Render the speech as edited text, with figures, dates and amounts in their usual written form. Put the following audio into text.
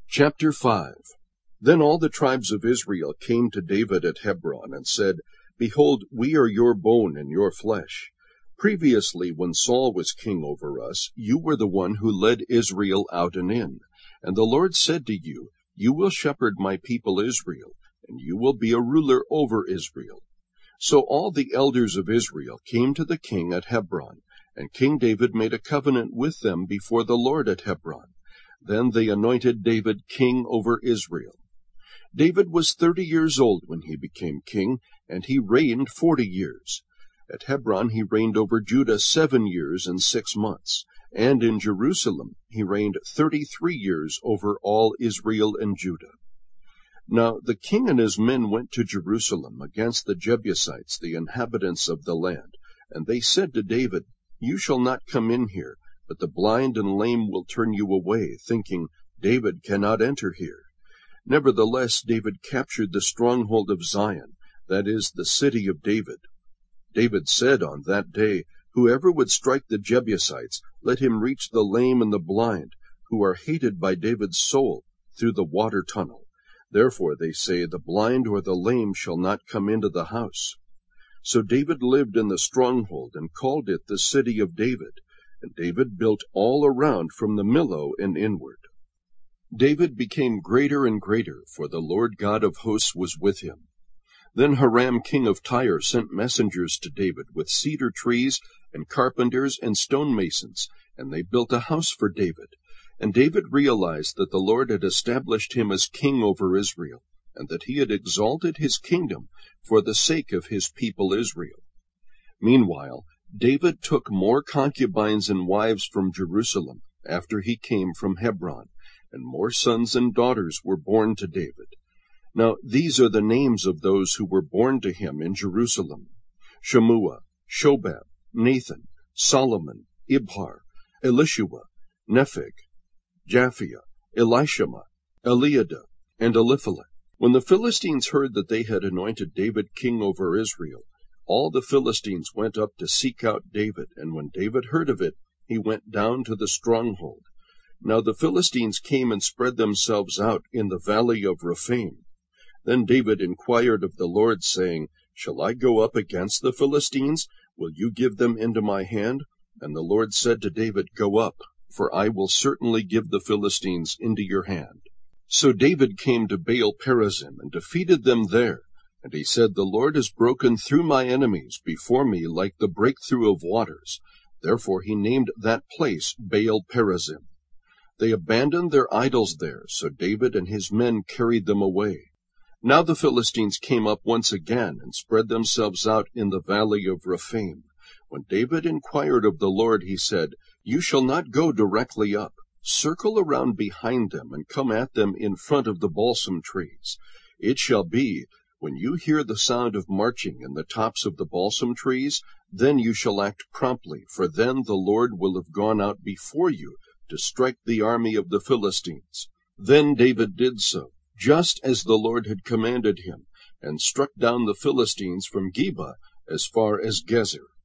Chapter 5. Then all the tribes of Israel came to David at Hebron and said, Behold, we are your bone and your flesh. Previously, when Saul was king over us, you were the one who led Israel out and in. And the Lord said to you, You will shepherd my people Israel, and you will be a ruler over Israel. So all the elders of Israel came to the king at Hebron, and King David made a covenant with them before the Lord at Hebron. Then they anointed David king over Israel. David was 30 years old when he became king, and he reigned 40 years. At Hebron he reigned over Judah 7 years and 6 months, and in Jerusalem he reigned 33 years over all Israel and Judah. Now the king and his men went to Jerusalem against the Jebusites, the inhabitants of the land, and they said to David, You shall not come in here, but the blind and lame will turn you away, thinking, David cannot enter here. Nevertheless, David captured the stronghold of Zion, that is, the city of David. David said on that day, Whoever would strike the Jebusites, let him reach the lame and the blind, who are hated by David's soul, through the water tunnel. Therefore they say, The blind or the lame shall not come into the house. So David lived in the stronghold, and called it the city of David. And David built all around from the Millo and inward. David became greater and greater, for the Lord God of hosts was with him. Then Hiram king of Tyre sent messengers to David with cedar trees and carpenters and stonemasons, and they built a house for David. And David realized that the Lord had established him as king over Israel, and that he had exalted his kingdom for the sake of his people Israel. Meanwhile, David took more concubines and wives from Jerusalem after he came from Hebron, and more sons and daughters were born to David. Now these are the names of those who were born to him in Jerusalem: Shemua, Shobab, Nathan, Solomon, Ibhar, Elishua, Nepheg, Japhia, Elishama, Eliada, and Eliphalet. When the Philistines heard that they had anointed David king over Israel, all the Philistines went up to seek out David, and when David heard of it, he went down to the stronghold. Now the Philistines came and spread themselves out in the valley of Rephaim. Then David inquired of the Lord, saying, Shall I go up against the Philistines? Will you give them into my hand? And the Lord said to David, Go up, for I will certainly give the Philistines into your hand. So David came to Baal-perazim and defeated them there. And he said, The Lord has broken through my enemies before me like the breakthrough of waters. Therefore he named that place Baal-perazim. They abandoned their idols there, so David and his men carried them away. Now the Philistines came up once again and spread themselves out in the valley of Rephaim. When David inquired of the Lord, he said, You shall not go directly up. Circle around behind them and come at them in front of the balsam trees. It shall be, when you hear the sound of marching in the tops of the balsam trees, then you shall act promptly, for then the Lord will have gone out before you to strike the army of the Philistines. Then David did so, just as the Lord had commanded him, and struck down the Philistines from Geba as far as Gezer.